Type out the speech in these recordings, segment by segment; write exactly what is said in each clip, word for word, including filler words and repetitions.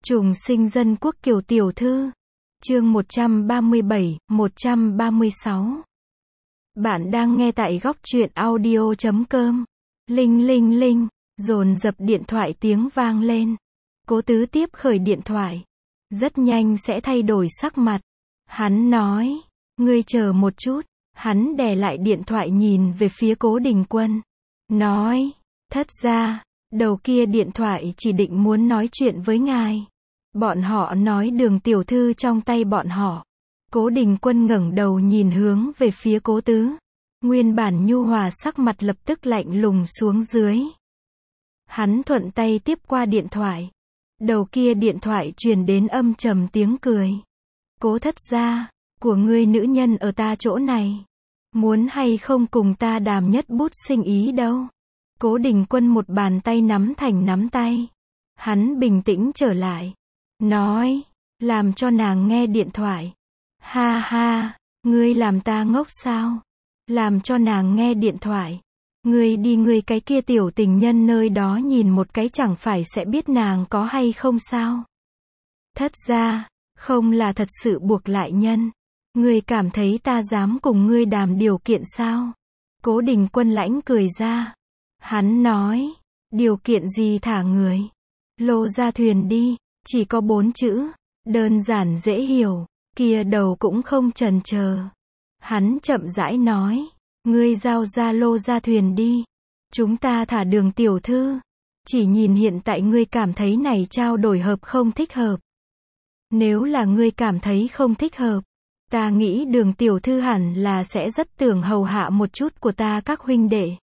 Trùng sinh dân quốc Kiều tiểu thư. Chương một trăm ba mươi bảy, một trăm ba mươi sáu. Bạn đang nghe tại góc truyện audio chấm com. Linh linh linh, dồn dập điện thoại tiếng vang lên. Cố Tứ tiếp khởi điện thoại. Rất nhanh sẽ thay đổi sắc mặt. Hắn nói, ngươi chờ một chút. Hắn đè lại điện thoại nhìn về phía Cố Đình Quân. Nói, thất ra, đầu kia điện thoại chỉ định muốn nói chuyện với ngài. Bọn họ nói Đường tiểu thư trong tay bọn họ. Cố Đình Quân ngẩng đầu nhìn hướng về phía Cố Tứ. Nguyên bản nhu hòa sắc mặt lập tức lạnh lùng xuống dưới. Hắn thuận tay tiếp qua điện thoại. Đầu kia điện thoại truyền đến âm trầm tiếng cười. Cố thất gia, của ngươi nữ nhân ở ta chỗ này. Muốn hay không cùng ta đàm nhất bút sinh ý đâu. Cố Đình Quân một bàn tay nắm thành nắm tay. Hắn bình tĩnh trở lại. Nói, làm cho nàng nghe điện thoại. Ha ha, ngươi làm ta ngốc sao? Làm cho nàng nghe điện thoại. Ngươi đi ngươi cái kia tiểu tình nhân nơi đó nhìn một cái chẳng phải sẽ biết nàng có hay không sao? Thất ra, không là thật sự buộc lại nhân. Ngươi cảm thấy ta dám cùng ngươi đàm điều kiện sao? Cố Đình Quân lãnh cười ra. Hắn nói, điều kiện gì thả người? Lô ra thuyền đi, chỉ có bốn chữ, đơn giản dễ hiểu, kia đầu cũng không chần chờ. Hắn chậm rãi nói, ngươi giao ra lô ra thuyền đi, chúng ta thả Đường tiểu thư. Chỉ nhìn hiện tại ngươi cảm thấy này trao đổi hợp không thích hợp. Nếu là ngươi cảm thấy không thích hợp, ta nghĩ Đường tiểu thư hẳn là sẽ rất tưởng hầu hạ một chút của ta các huynh đệ.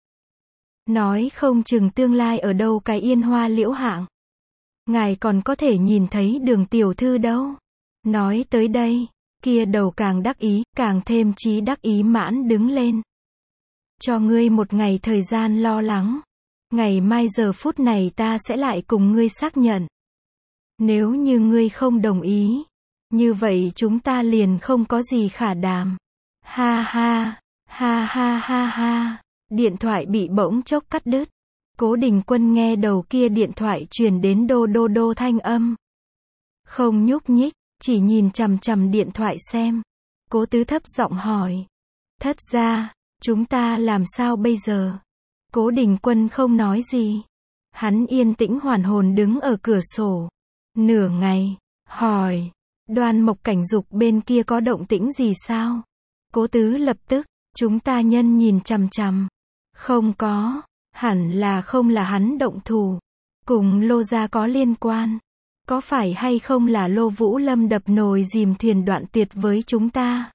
Nói không chừng tương lai ở đâu cái yên hoa liễu hạng. Ngài còn có thể nhìn thấy Đường tiểu thư đâu. Nói tới đây, kia đầu càng đắc ý, càng thêm chí đắc ý mãn đứng lên. Cho ngươi một ngày thời gian lo lắng. Ngày mai giờ phút này ta sẽ lại cùng ngươi xác nhận. Nếu như ngươi không đồng ý, như vậy chúng ta liền không có gì khả đàm. Ha ha, ha ha ha ha. Điện thoại bị bỗng chốc cắt đứt. Cố Đình Quân nghe đầu kia điện thoại truyền đến đô đô đô thanh âm. Không nhúc nhích, chỉ nhìn chằm chằm điện thoại xem. Cố Tứ thấp giọng hỏi. Thất ra, chúng ta làm sao bây giờ? Cố Đình Quân không nói gì. Hắn yên tĩnh hoàn hồn đứng ở cửa sổ. Nửa ngày, hỏi. Đoan Mộc Cảnh Dục bên kia có động tĩnh gì sao? Cố Tứ lập tức, chúng ta nhân nhìn chằm chằm. Không có. Hẳn là không là hắn động thủ. Cùng Lô gia có liên quan. Có phải hay không là Lô Vũ Lâm đập nồi dìm thuyền đoạn tuyệt với chúng ta?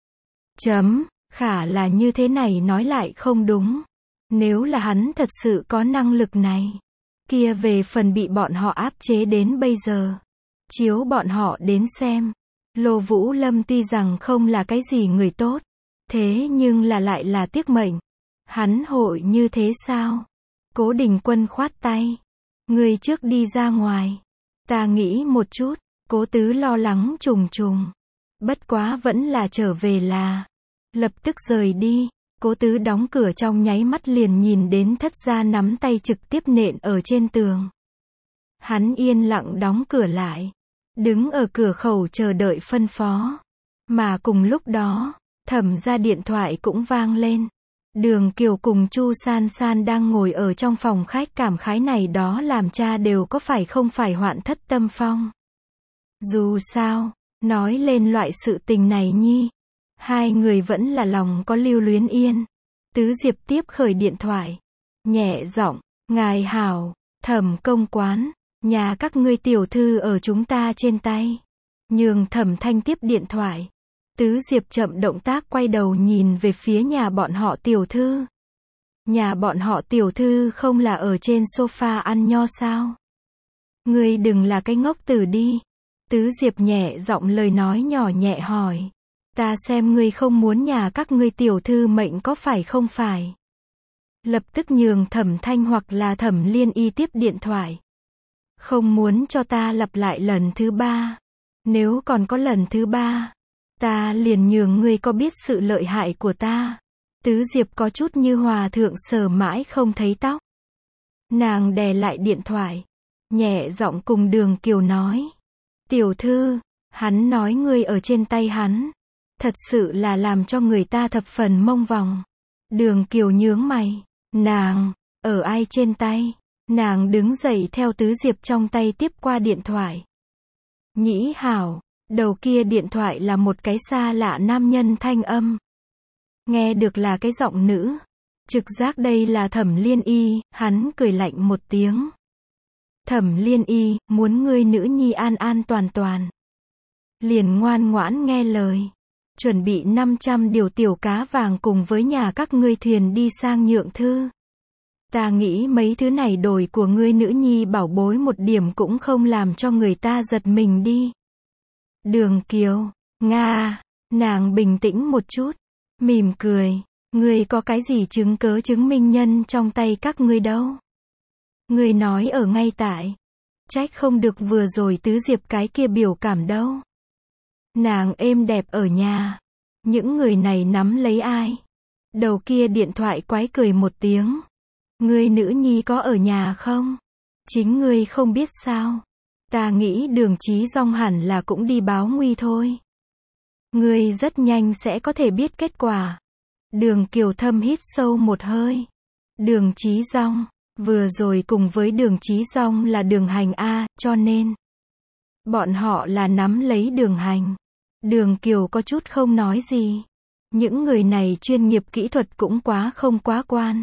Chấm, khả là như thế này nói lại không đúng. Nếu là hắn thật sự có năng lực này, kia về phần bị bọn họ áp chế đến bây giờ. Chiếu bọn họ đến xem. Lô Vũ Lâm tuy rằng không là cái gì người tốt. Thế nhưng là lại là tiếc mệnh. Hắn hội như thế sao? Cố Đình Quân khoát tay. Ngươi trước đi ra ngoài. Ta nghĩ một chút. Cố Tứ lo lắng trùng trùng. Bất quá vẫn là trở về là. Lập tức rời đi. Cố Tứ đóng cửa trong nháy mắt liền nhìn đến thất gia nắm tay trực tiếp nện ở trên tường. Hắn yên lặng đóng cửa lại. Đứng ở cửa khẩu chờ đợi phân phó. Mà cùng lúc đó, Thẩm gia điện thoại cũng vang lên. Đường Kiều cùng Chu San San đang ngồi ở trong phòng khách cảm khái này đó làm cha đều có phải không phải hoạn thất tâm phong. Dù sao, nói lên loại sự tình này nhi, hai người vẫn là lòng có lưu luyến yên. Tứ Diệp tiếp khởi điện thoại, nhẹ giọng, ngài hảo, Thẩm công quán, nhà các ngươi tiểu thư ở chúng ta trên tay. Nhường Thẩm Thanh tiếp điện thoại. Tứ Diệp chậm động tác quay đầu nhìn về phía nhà bọn họ tiểu thư. Nhà bọn họ tiểu thư không là ở trên sofa ăn nho sao? Ngươi đừng là cái ngốc tử đi. Tứ Diệp nhẹ giọng lời nói nhỏ nhẹ hỏi. Ta xem ngươi không muốn nhà các ngươi tiểu thư mệnh có phải không phải? Lập tức nhường Thẩm Thanh hoặc là Thẩm Liên Y tiếp điện thoại. Không muốn cho ta lặp lại lần thứ ba. Nếu còn có lần thứ ba, ta liền nhường ngươi có biết sự lợi hại của ta. Tứ Diệp có chút như hòa thượng sờ mãi không thấy tóc. Nàng đè lại điện thoại. Nhẹ giọng cùng Đường Kiều nói. Tiểu thư, hắn nói ngươi ở trên tay hắn. Thật sự là làm cho người ta thập phần mông vòng. Đường Kiều nhướng mày. Nàng, ở ai trên tay? Nàng đứng dậy theo Tứ Diệp trong tay tiếp qua điện thoại. Nhĩ hảo, đầu kia điện thoại là một cái xa lạ nam nhân thanh âm. Nghe được là cái giọng nữ. Trực giác đây là Thẩm Liên Y, hắn cười lạnh một tiếng. Thẩm Liên Y, muốn ngươi nữ nhi an an toàn toàn. Liền ngoan ngoãn nghe lời. Chuẩn bị năm trăm điều tiểu cá vàng cùng với nhà các ngươi thuyền đi sang Nhượng Thư. Ta nghĩ mấy thứ này đổi của ngươi nữ nhi bảo bối một điểm cũng không làm cho người ta giật mình đi. Đường Kiều, Nga, nàng bình tĩnh một chút, mỉm cười, ngươi có cái gì chứng cớ chứng minh nhân trong tay các ngươi đâu. Ngươi nói ở ngay tại, trách không được vừa rồi Tứ Diệp cái kia biểu cảm đâu. Nàng êm đẹp ở nhà, những người này nắm lấy ai. Đầu kia điện thoại quái cười một tiếng. Ngươi nữ nhi có ở nhà không? Chính ngươi không biết sao? Ta nghĩ Đường Chí Dong hẳn là cũng đi báo nguy thôi. Ngươi rất nhanh sẽ có thể biết kết quả. Đường Kiều Thâm hít sâu một hơi. Đường Chí Dong, vừa rồi cùng với Đường Chí Dong là Đường Hành A, cho nên bọn họ là nắm lấy Đường Hành. Đường Kiều có chút không nói gì. Những người này chuyên nghiệp kỹ thuật cũng quá không quá quan.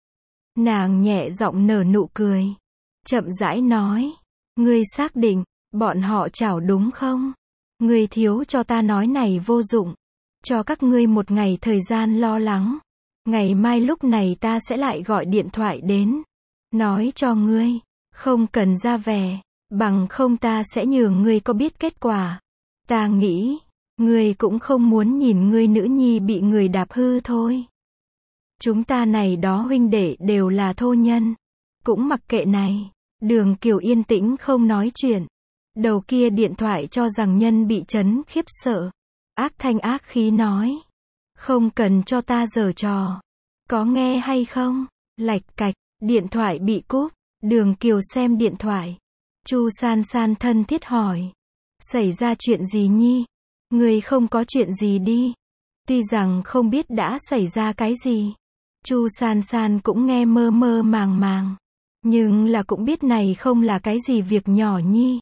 Nàng nhẹ giọng nở nụ cười. Chậm rãi nói. Ngươi xác định, bọn họ chảo đúng không? Ngươi thiếu cho ta nói này vô dụng. Cho các ngươi một ngày thời gian lo lắng. Ngày mai lúc này ta sẽ lại gọi điện thoại đến. Nói cho ngươi, không cần ra vẻ, bằng không ta sẽ nhường ngươi có biết kết quả. Ta nghĩ, ngươi cũng không muốn nhìn ngươi nữ nhi bị người đạp hư thôi. Chúng ta này đó huynh đệ đều là thô nhân. Cũng mặc kệ này. Đường Kiều yên tĩnh không nói chuyện. Đầu kia điện thoại cho rằng nhân bị chấn khiếp sợ. Ác thanh ác khí nói. Không cần cho ta giở trò. Có nghe hay không? Lạch cạch, điện thoại bị cúp. Đường Kiều xem điện thoại. Chu San San thân thiết hỏi. Xảy ra chuyện gì nhi? Người không có chuyện gì đi. Tuy rằng không biết đã xảy ra cái gì. Chu San San cũng nghe mơ mơ màng màng. Nhưng là cũng biết này không là cái gì việc nhỏ nhi.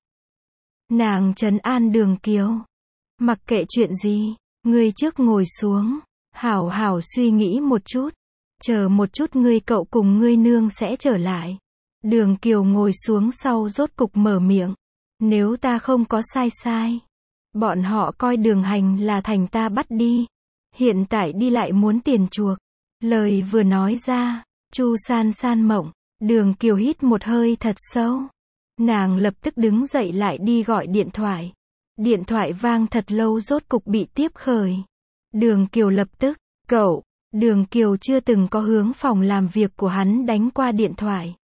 Nàng trấn an Đường Kiều. Mặc kệ chuyện gì, ngươi trước ngồi xuống. Hảo hảo suy nghĩ một chút. Chờ một chút ngươi cậu cùng ngươi nương sẽ trở lại. Đường Kiều ngồi xuống sau rốt cục mở miệng. Nếu ta không có sai sai. Bọn họ coi Đường Hành là thành ta bắt đi. Hiện tại đi lại muốn tiền chuộc. Lời vừa nói ra, Chu San San mộng. Đường Kiều hít một hơi thật sâu. Nàng lập tức đứng dậy lại đi gọi điện thoại. Điện thoại vang thật lâu rốt cục bị tiếp khởi. Đường Kiều lập tức, cậu, Đường Kiều chưa từng có hướng phòng làm việc của hắn đánh qua điện thoại.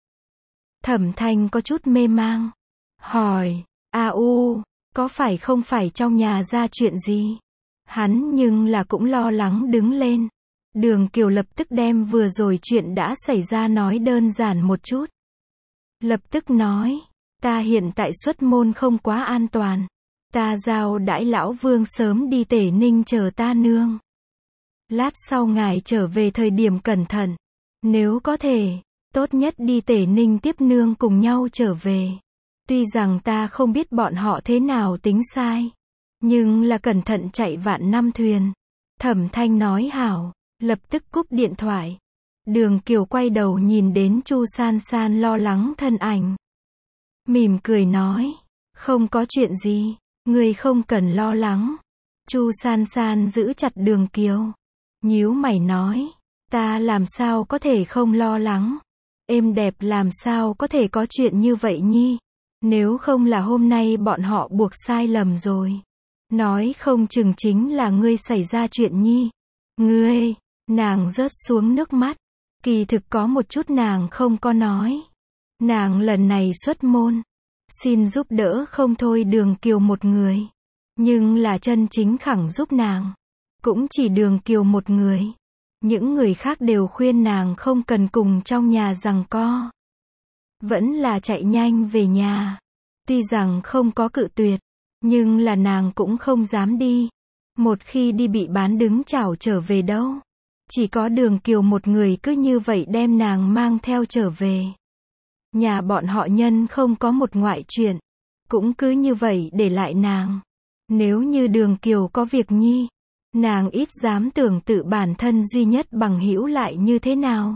Thẩm Thanh có chút mê mang. Hỏi, a u, có phải không phải trong nhà ra chuyện gì? Hắn nhưng là cũng lo lắng đứng lên. Đường Kiều lập tức đem vừa rồi chuyện đã xảy ra nói đơn giản một chút. Lập tức nói, ta hiện tại xuất môn không quá an toàn. Ta giao đãi lão Vương sớm đi Tể Ninh chờ ta nương. Lát sau ngài trở về thời điểm cẩn thận. Nếu có thể, tốt nhất đi Tể Ninh tiếp nương cùng nhau trở về. Tuy rằng ta không biết bọn họ thế nào tính sai. Nhưng là cẩn thận chạy vạn năm thuyền. Thẩm Thanh nói hảo. Lập tức cúp điện thoại. Đường Kiều quay đầu nhìn đến Chu San San lo lắng thân ảnh. Mỉm cười nói. Không có chuyện gì. Người không cần lo lắng. Chu San San giữ chặt Đường Kiều. Nhíu mày nói. Ta làm sao có thể không lo lắng. Êm đẹp làm sao có thể có chuyện như vậy nhi. Nếu không là hôm nay bọn họ buộc sai lầm rồi. Nói không chừng chính là ngươi xảy ra chuyện nhi. Ngươi. Nàng rớt xuống nước mắt. Kỳ thực có một chút nàng không có nói. Nàng lần này xuất môn. Xin giúp đỡ không thôi Đường Kiều một người. Nhưng là chân chính khẳng giúp nàng. Cũng chỉ Đường Kiều một người. Những người khác đều khuyên nàng không cần cùng trong nhà giằng co. Vẫn là chạy nhanh về nhà. Tuy rằng không có cự tuyệt. Nhưng là nàng cũng không dám đi. Một khi đi bị bán đứng chảo trở về đâu. Chỉ có Đường Kiều một người cứ như vậy đem nàng mang theo trở về. Nhà bọn họ Nhân không có một ngoại chuyện. Cũng cứ như vậy để lại nàng. Nếu như Đường Kiều có việc nhi, nàng ít dám tưởng tự bản thân duy nhất bằng hữu lại như thế nào.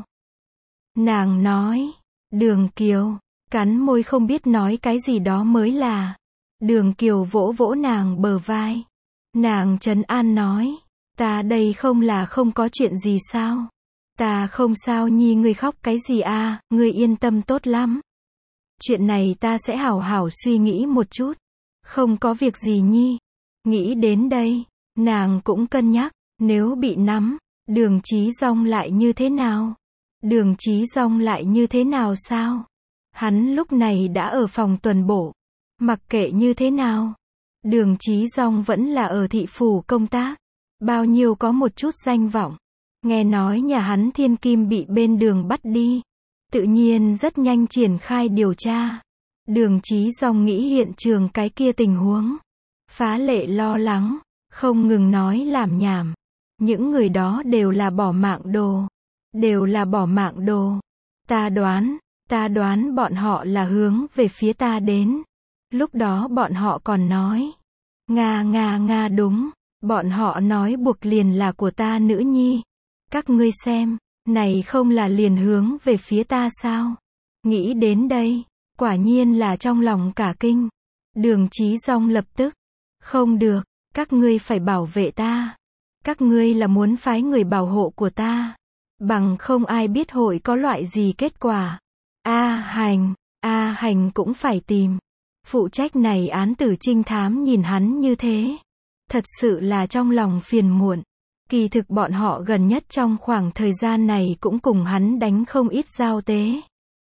Nàng nói, Đường Kiều, cắn môi không biết nói cái gì đó mới là. Đường Kiều vỗ vỗ nàng bờ vai. Nàng trấn an nói, ta đây không là không có chuyện gì sao? Ta không sao nhi, ngươi khóc cái gì a, ngươi yên tâm tốt lắm. Chuyện này ta sẽ hảo hảo suy nghĩ một chút. Không có việc gì nhi. Nghĩ đến đây, nàng cũng cân nhắc, nếu bị nắm, Đường Chí Dong lại như thế nào? Đường Chí Dong lại như thế nào sao? Hắn lúc này đã ở phòng tuần bộ. Mặc kệ như thế nào, Đường Chí Dong vẫn là ở thị phủ công tác. Bao nhiêu có một chút danh vọng. Nghe nói nhà hắn thiên kim bị bên Đường bắt đi. Tự nhiên rất nhanh triển khai điều tra. Đường Chí Dong nghĩ hiện trường cái kia tình huống. Phá lệ lo lắng, không ngừng nói làm nhảm. Những người đó đều là bỏ mạng đồ. Đều là bỏ mạng đồ. Ta đoán, ta đoán bọn họ là hướng về phía ta đến. Lúc đó bọn họ còn nói. Nga nga nga đúng. Bọn họ nói buộc liền là của ta nữ nhi. Các ngươi xem, này không là liền hướng về phía ta sao? Nghĩ đến đây, quả nhiên là trong lòng cả kinh. Đường Chí Dong lập tức. Không được, các ngươi phải bảo vệ ta. Các ngươi là muốn phái người bảo hộ của ta. Bằng không ai biết hội có loại gì kết quả. A Hành, A Hành cũng phải tìm. Phụ trách này án tử trinh thám nhìn hắn như thế. Thật sự là trong lòng phiền muộn. Kỳ thực bọn họ gần nhất trong khoảng thời gian này cũng cùng hắn đánh không ít giao tế.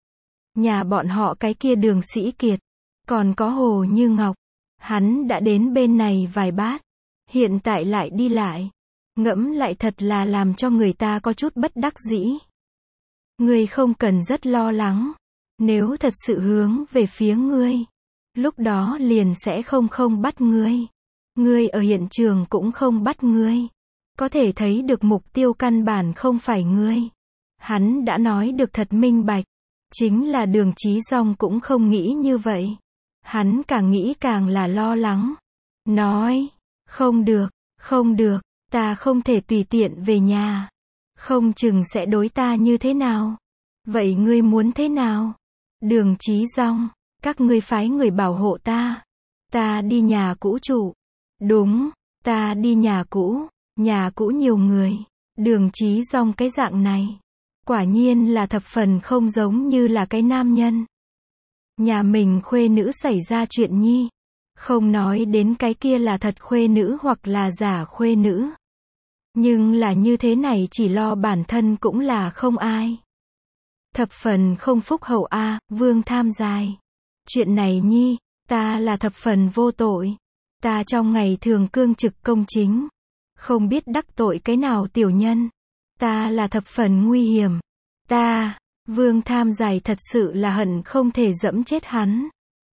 Nhà bọn họ cái kia Đường Sĩ Kiệt. Còn có Hồ Như Ngọc. Hắn đã đến bên này vài bát. Hiện tại lại đi lại. Ngẫm lại thật là làm cho người ta có chút bất đắc dĩ. Ngươi không cần rất lo lắng. Nếu thật sự hướng về phía ngươi, lúc đó liền sẽ không không bắt ngươi. Ngươi ở hiện trường cũng không bắt ngươi. Có thể thấy được mục tiêu căn bản không phải ngươi. Hắn đã nói được thật minh bạch. Chính là Đường Chí Dong cũng không nghĩ như vậy. Hắn càng nghĩ càng là lo lắng. Nói, không được, không được, ta không thể tùy tiện về nhà. Không chừng sẽ đối ta như thế nào. Vậy ngươi muốn thế nào? Đường Chí Dong, các ngươi phái người bảo hộ ta. Ta đi nhà cũ trụ. Đúng, ta đi nhà cũ. Nhà cũ nhiều người. Đường Chí Dong cái dạng này. Quả nhiên là thập phần không giống như là cái nam nhân. Nhà mình khuê nữ xảy ra chuyện nhi. Không nói đến cái kia là thật khuê nữ hoặc là giả khuê nữ. Nhưng là như thế này chỉ lo bản thân cũng là không ai. Thập phần không phúc hậu a, Vương Tham dài. Chuyện này nhi, ta là thập phần vô tội. Ta trong ngày thường cương trực công chính. Không biết đắc tội cái nào tiểu nhân. Ta là thập phần nguy hiểm. Ta, Vương Tham dài thật sự là hận không thể dẫm chết hắn.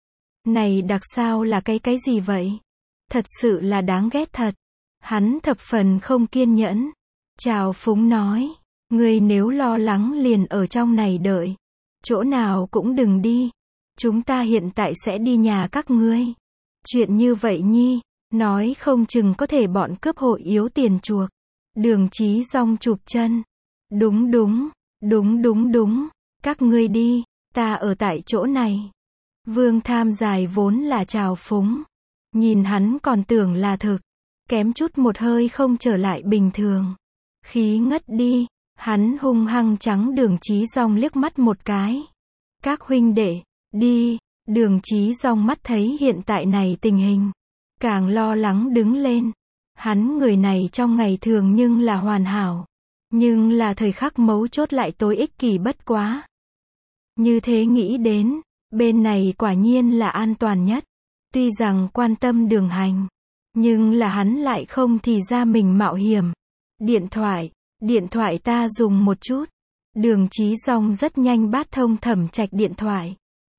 Này đặc sao là cái cái gì vậy? Thật sự là đáng ghét thật. Hắn thập phần không kiên nhẫn. Trào phúng nói. Ngươi nếu lo lắng liền ở trong này đợi. Chỗ nào cũng đừng đi. Chúng ta hiện tại sẽ đi nhà các ngươi. Chuyện như vậy nhi, nói không chừng có thể bọn cướp hội yếu tiền chuộc. Đường Chí Dong chụp chân. Đúng đúng, đúng đúng đúng. Các ngươi đi, ta ở tại chỗ này. Vương Tham dài vốn là trào phúng. Nhìn hắn còn tưởng là thực. Kém chút một hơi không trở lại bình thường. Khí ngất đi. Hắn hung hăng trắng Đường Chí Dong liếc mắt một cái. Các huynh đệ, đi. Đường Chí Dong mắt thấy hiện tại này tình hình. Càng lo lắng đứng lên. Hắn người này trong ngày thường nhưng là hoàn hảo. Nhưng là thời khắc mấu chốt lại tối ích kỷ bất quá. Như thế nghĩ đến, bên này quả nhiên là an toàn nhất. Tuy rằng quan tâm Đường Hành. Nhưng là hắn lại không thì ra mình mạo hiểm. Điện thoại. Điện thoại ta dùng một chút. Đường Chí Dong rất nhanh bắt thông Thẩm Trạch điện thoại.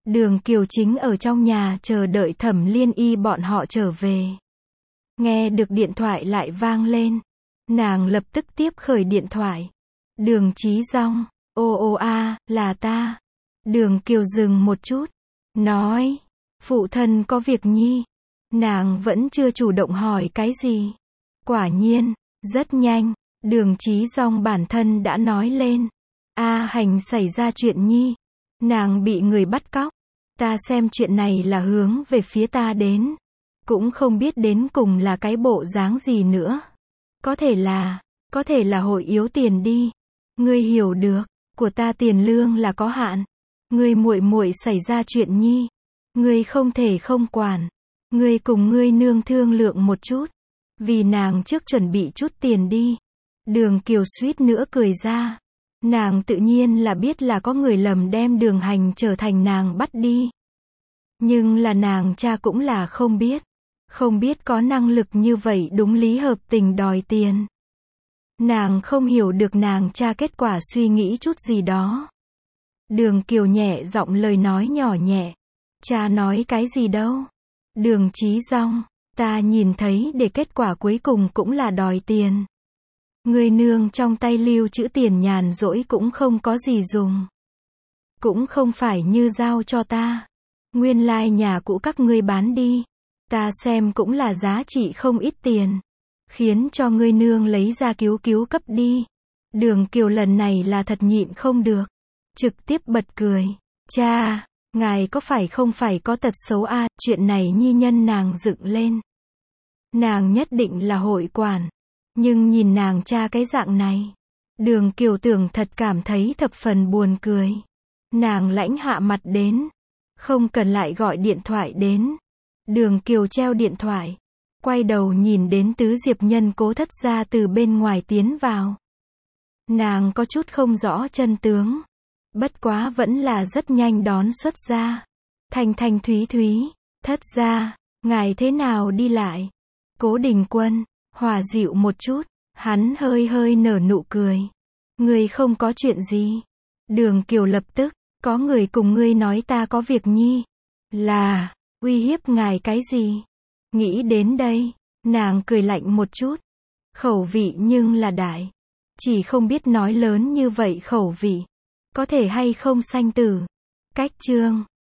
Đường Kiều chính ở trong nhà chờ đợi Thẩm Liên Y bọn họ trở về. Nghe được điện thoại lại vang lên. Nàng lập tức tiếp khởi điện thoại. Đường Chí Dong, ô ô a, là ta. Đường Kiều dừng một chút. Nói, phụ thân có việc nhi. Nàng vẫn chưa chủ động hỏi cái gì. Quả nhiên, rất nhanh, Đường Chí Dong bản thân đã nói lên. A Hành xảy ra chuyện nhi. Nàng bị người bắt cóc. Ta xem chuyện này là hướng về phía ta đến. Cũng không biết đến cùng là cái bộ dáng gì nữa. Có thể là, có thể là hội yếu tiền đi. Ngươi hiểu được, của ta tiền lương là có hạn. Ngươi muội muội xảy ra chuyện nhi. Ngươi không thể không quản. Ngươi cùng ngươi nương thương lượng một chút. Vì nàng trước chuẩn bị chút tiền đi. Đường Kiều suýt nữa cười ra. Nàng tự nhiên là biết là có người lầm đem Đường Hành trở thành nàng bắt đi. Nhưng là nàng cha cũng là không biết. Không biết có năng lực như vậy đúng lý hợp tình đòi tiền. Nàng không hiểu được nàng cha kết quả suy nghĩ chút gì đó. Đường Kiều nhẹ giọng lời nói nhỏ nhẹ. Cha nói cái gì đâu. Đường Chí Dong, ta nhìn thấy để kết quả cuối cùng cũng là đòi tiền. Người nương trong tay lưu trữ tiền nhàn rỗi cũng không có gì dùng. Cũng không phải như giao cho ta. Nguyên lai nhà cũ các ngươi bán đi. Ta xem cũng là giá trị không ít tiền. Khiến cho ngươi nương lấy ra cứu cứu cấp đi. Đường Kiều lần này là thật nhịn không được. Trực tiếp bật cười. Cha, ngài có phải không phải có tật xấu a, à, chuyện này nhi nhân nàng dựng lên. Nàng nhất định là hội quản. Nhưng nhìn nàng cha cái dạng này. Đường Kiều tưởng thật cảm thấy thập phần buồn cười. Nàng lãnh hạ mặt đến. Không cần lại gọi điện thoại đến. Đường Kiều treo điện thoại. Quay đầu nhìn đến Tứ Diệp Nhân Cố Thất gia từ bên ngoài tiến vào. Nàng có chút không rõ chân tướng. Bất quá vẫn là rất nhanh đón xuất ra. Thanh thanh thúy thúy. Thất gia, ngài thế nào đi lại? Cố Đình Quân, hòa dịu một chút. Hắn hơi hơi nở nụ cười. Ngươi không có chuyện gì. Đường Kiều lập tức, có người cùng ngươi nói ta có việc nhi. Là, uy hiếp ngài cái gì? Nghĩ đến đây, nàng cười lạnh một chút. Khẩu vị nhưng là đại. Chỉ không biết nói lớn như vậy khẩu vị. Có thể hay không sanh tử. Cách chương